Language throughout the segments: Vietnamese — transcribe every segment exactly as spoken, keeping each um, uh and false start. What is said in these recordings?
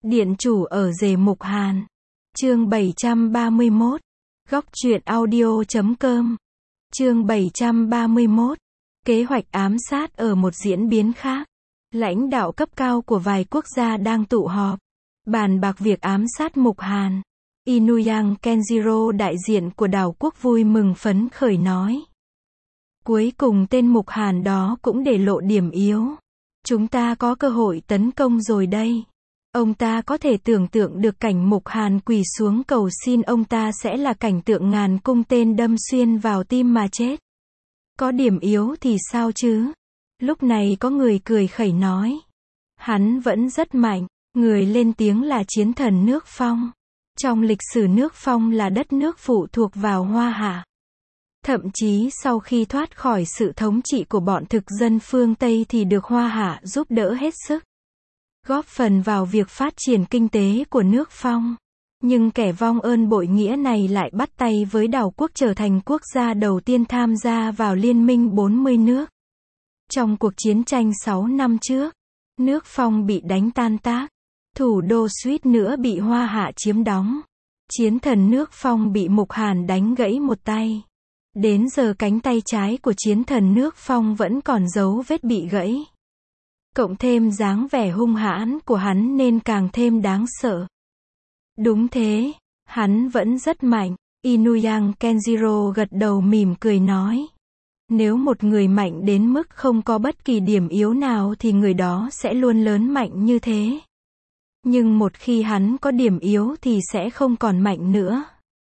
Điện chủ ở rể Mục Hàn. Chương bảy trăm ba mươi mốt. Góc truyện audio chấm com. Chương bảy trăm ba mươi mốt. Kế hoạch ám sát ở một diễn biến khác. Lãnh đạo cấp cao của vài quốc gia đang tụ họp, bàn bạc việc ám sát Mục Hàn. Inuyang Kenjiro, đại diện của đảo quốc, vui mừng phấn khởi nói. Cuối cùng tên Mục Hàn đó cũng để lộ điểm yếu. Chúng ta có cơ hội tấn công rồi đây. Ông ta có thể tưởng tượng được cảnh Mục Hàn quỳ xuống cầu xin ông ta sẽ là cảnh tượng ngàn cung tên đâm xuyên vào tim mà chết. Có điểm yếu thì sao chứ? Lúc này có người cười khẩy nói. Hắn vẫn rất mạnh. Người lên tiếng là chiến thần nước Phong. Trong lịch sử nước Phong là đất nước phụ thuộc vào Hoa Hạ. Thậm chí sau khi thoát khỏi sự thống trị của bọn thực dân phương Tây thì được Hoa Hạ giúp đỡ hết sức, góp phần vào việc phát triển kinh tế của nước Phong. Nhưng kẻ vong ơn bội nghĩa này lại bắt tay với đảo quốc trở thành quốc gia đầu tiên tham gia vào Liên minh bốn mươi nước. Trong cuộc chiến tranh sáu năm trước, nước Phong bị đánh tan tác, thủ đô suýt nữa bị Hoa Hạ chiếm đóng. Chiến thần nước Phong bị Mục Hàn đánh gãy một tay. Đến giờ cánh tay trái của chiến thần nước Phong vẫn còn dấu vết bị gãy. Cộng thêm dáng vẻ hung hãn của hắn nên càng thêm đáng sợ. Đúng thế, hắn vẫn rất mạnh. Inuyang Kenjiro gật đầu mỉm cười nói. Nếu một người mạnh đến mức không có bất kỳ điểm yếu nào thì người đó sẽ luôn lớn mạnh như thế. Nhưng một khi hắn có điểm yếu thì sẽ không còn mạnh nữa.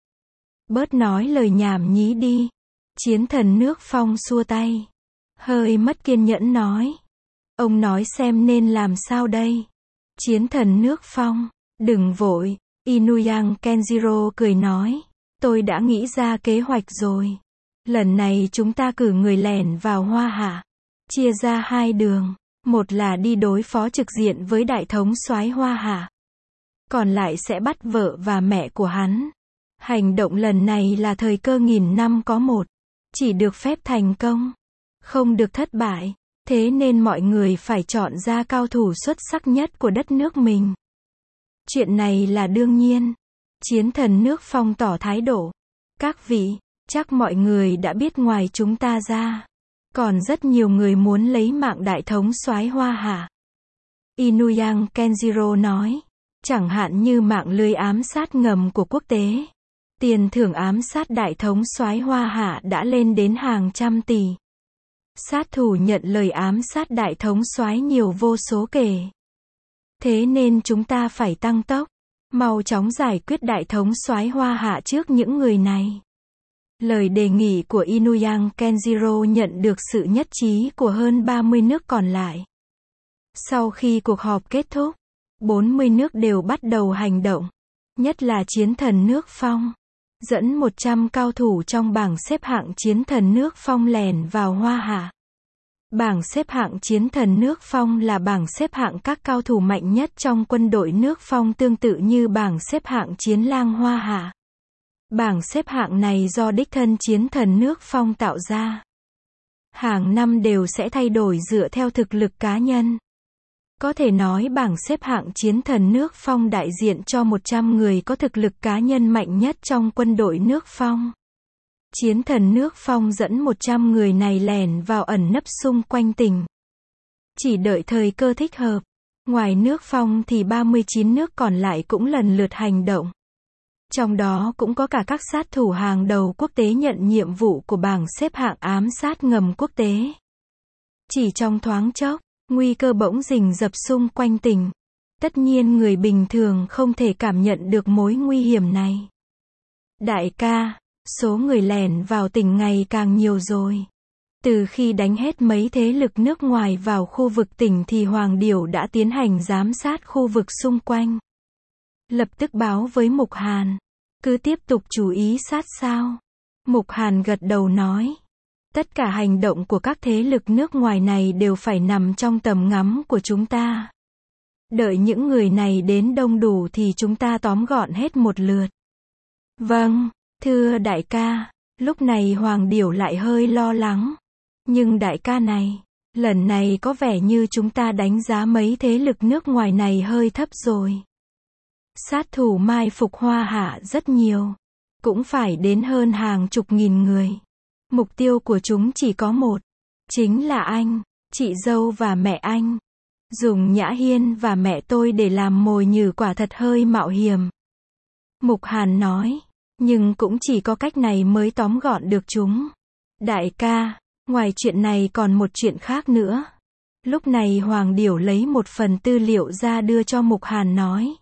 Bớt nói lời nhảm nhí đi. Chiến thần nước Phong xua tay. Hơi mất kiên nhẫn nói. Ông nói xem nên làm sao đây? Chiến thần nước Phong. Đừng vội. Inuyang Kenjiro cười nói. Tôi đã nghĩ ra kế hoạch rồi. Lần này chúng ta cử người lẻn vào Hoa Hạ. Chia ra hai đường. Một là đi đối phó trực diện với đại thống soái Hoa Hạ. Còn lại sẽ bắt vợ và mẹ của hắn. Hành động lần này là thời cơ nghìn năm có một. Chỉ được phép thành công, không được thất bại. Thế nên mọi người phải chọn ra cao thủ xuất sắc nhất của đất nước mình. Chuyện này là đương nhiên. Chiến thần nước Phong tỏ thái độ. Các vị, chắc mọi người đã biết ngoài chúng ta ra, còn rất nhiều người muốn lấy mạng đại thống soái Hoa Hạ. Inuyang Kenjiro nói. Chẳng hạn như mạng lưới ám sát ngầm của quốc tế. Tiền thưởng ám sát đại thống soái Hoa Hạ đã lên đến hàng trăm tỷ. Sát thủ nhận lời ám sát đại thống soái nhiều vô số kể. Thế nên chúng ta phải tăng tốc, mau chóng giải quyết đại thống soái Hoa Hạ trước những người này. Lời đề nghị của Inuyang Kenjiro nhận được sự nhất trí của hơn ba mươi nước còn lại. Sau khi cuộc họp kết thúc, bốn mươi nước đều bắt đầu hành động. Nhất là chiến thần nước Phong. Dẫn một trăm cao thủ trong bảng xếp hạng chiến thần nước Phong lẻn vào Hoa Hạ. Bảng xếp hạng chiến thần nước Phong là bảng xếp hạng các cao thủ mạnh nhất trong quân đội nước Phong, tương tự như bảng xếp hạng chiến lang Hoa Hạ. Bảng xếp hạng này do đích thân chiến thần nước Phong tạo ra. Hàng năm đều sẽ thay đổi dựa theo thực lực cá nhân. Có thể nói bảng xếp hạng chiến thần nước Phong đại diện cho một trăm người có thực lực cá nhân mạnh nhất trong quân đội nước Phong. Chiến thần nước Phong dẫn một trăm người này lẻn vào ẩn nấp xung quanh tỉnh. Chỉ đợi thời cơ thích hợp. Ngoài nước Phong thì ba mươi chín nước còn lại cũng lần lượt hành động. Trong đó cũng có cả các sát thủ hàng đầu quốc tế nhận nhiệm vụ của bảng xếp hạng ám sát ngầm quốc tế. Chỉ trong thoáng chốc, nguy cơ bỗng rình rập xung quanh tỉnh. Tất nhiên người bình thường không thể cảm nhận được mối nguy hiểm này. Đại ca, số người lẻn vào tỉnh ngày càng nhiều rồi. Từ khi đánh hết mấy thế lực nước ngoài vào khu vực tỉnh thì Hoàng Điểu đã tiến hành giám sát khu vực xung quanh. Lập tức báo với Mục Hàn. Cứ tiếp tục chú ý sát sao. Mục Hàn gật đầu nói. Tất cả hành động của các thế lực nước ngoài này đều phải nằm trong tầm ngắm của chúng ta. Đợi những người này đến đông đủ thì chúng ta tóm gọn hết một lượt. Vâng, thưa đại ca. Lúc này Hoàng Điểu lại hơi lo lắng. Nhưng đại ca này, lần này có vẻ như chúng ta đánh giá mấy thế lực nước ngoài này hơi thấp rồi. Sát thủ mai phục Hoa Hạ rất nhiều. Cũng phải đến hơn hàng chục nghìn người. Mục tiêu của chúng chỉ có một. Chính là anh, chị dâu và mẹ anh. Dùng Nhã Hiên và mẹ tôi để làm mồi nhử quả thật hơi mạo hiểm. Mục Hàn nói. Nhưng cũng chỉ có cách này mới tóm gọn được chúng. Đại ca, ngoài chuyện này còn một chuyện khác nữa. Lúc này Hoàng Điểu lấy một phần tư liệu ra đưa cho Mục Hàn nói.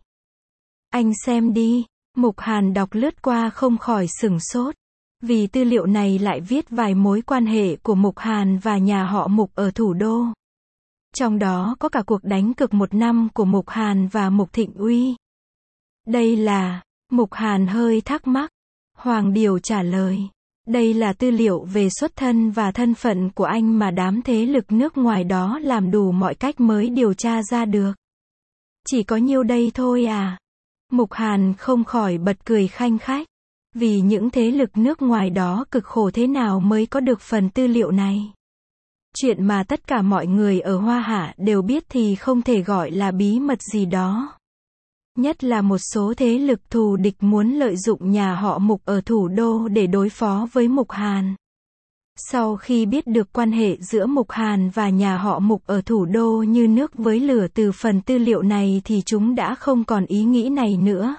Anh xem đi. Mục Hàn đọc lướt qua không khỏi sửng sốt. Vì tư liệu này lại viết vài mối quan hệ của Mục Hàn và nhà họ Mục ở thủ đô. Trong đó có cả cuộc đánh cược một năm của Mục Hàn và Mục Thịnh Uy. Đây là... Mục Hàn hơi thắc mắc. Hoàng Điểu trả lời. Đây là tư liệu về xuất thân và thân phận của anh mà đám thế lực nước ngoài đó làm đủ mọi cách mới điều tra ra được. Chỉ có nhiêu đây thôi à? Mục Hàn không khỏi bật cười khanh khách. Vì những thế lực nước ngoài đó cực khổ thế nào mới có được phần tư liệu này. Chuyện mà tất cả mọi người ở Hoa Hạ đều biết thì không thể gọi là bí mật gì đó. Nhất là một số thế lực thù địch muốn lợi dụng nhà họ Mục ở thủ đô để đối phó với Mục Hàn. Sau khi biết được quan hệ giữa Mục Hàn và nhà họ Mục ở thủ đô như nước với lửa từ phần tư liệu này thì chúng đã không còn ý nghĩ này nữa.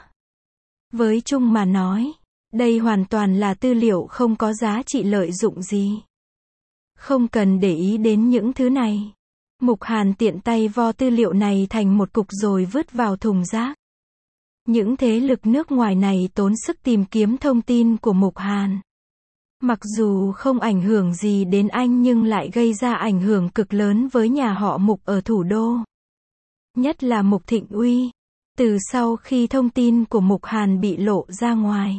Với Trung mà nói, đây hoàn toàn là tư liệu không có giá trị lợi dụng gì. Không cần để ý đến những thứ này. Mục Hàn tiện tay vo tư liệu này thành một cục rồi vứt vào thùng rác. Những thế lực nước ngoài này tốn sức tìm kiếm thông tin của Mục Hàn. Mặc dù không ảnh hưởng gì đến anh nhưng lại gây ra ảnh hưởng cực lớn với nhà họ Mục ở thủ đô. Nhất là Mục Thịnh Uy. Từ sau khi thông tin của Mục Hàn bị lộ ra ngoài,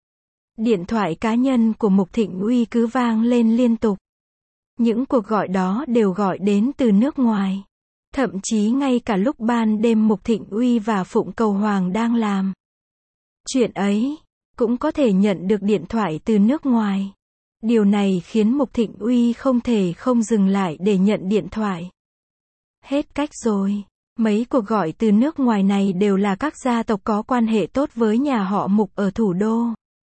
điện thoại cá nhân của Mục Thịnh Uy cứ vang lên liên tục. Những cuộc gọi đó đều gọi đến từ nước ngoài. Thậm chí ngay cả lúc ban đêm Mục Thịnh Uy và Phụng Cầu Hoàng đang làm chuyện ấy, cũng có thể nhận được điện thoại từ nước ngoài. Điều này khiến Mục Thịnh Uy không thể không dừng lại để nhận điện thoại. Hết cách rồi. Mấy cuộc gọi từ nước ngoài này đều là các gia tộc có quan hệ tốt với nhà họ Mục ở thủ đô.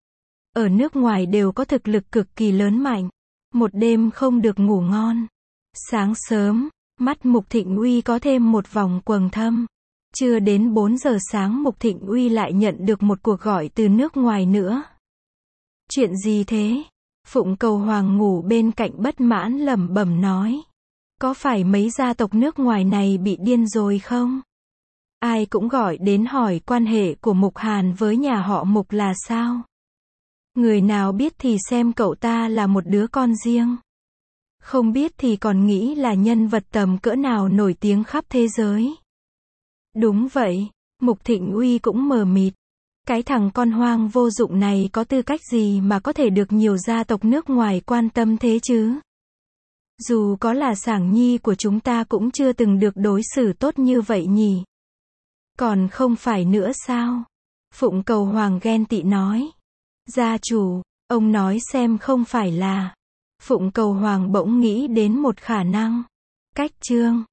Ở nước ngoài đều có thực lực cực kỳ lớn mạnh. Một đêm không được ngủ ngon. Sáng sớm, mắt Mục Thịnh Uy có thêm một vòng quầng thâm. Chưa đến bốn giờ sáng Mục Thịnh Uy lại nhận được một cuộc gọi từ nước ngoài nữa. Chuyện gì thế? Phụng Cầu Hoàng ngủ bên cạnh bất mãn lẩm bẩm nói. Có phải mấy gia tộc nước ngoài này bị điên rồi không? Ai cũng gọi đến hỏi quan hệ của Mục Hàn với nhà họ Mục là sao? Người nào biết thì xem cậu ta là một đứa con riêng. Không biết thì còn nghĩ là nhân vật tầm cỡ nào nổi tiếng khắp thế giới. Đúng vậy, Mục Thịnh Uy cũng mờ mịt. Cái thằng con hoang vô dụng này có tư cách gì mà có thể được nhiều gia tộc nước ngoài quan tâm thế chứ? Dù có là Sảng Nhi của chúng ta cũng chưa từng được đối xử tốt như vậy nhỉ? Còn không phải nữa sao? Phụng Cầu Hoàng ghen tị nói. Gia chủ, ông nói xem không phải là... Phụng Cầu Hoàng bỗng nghĩ đến một khả năng. Cách Trương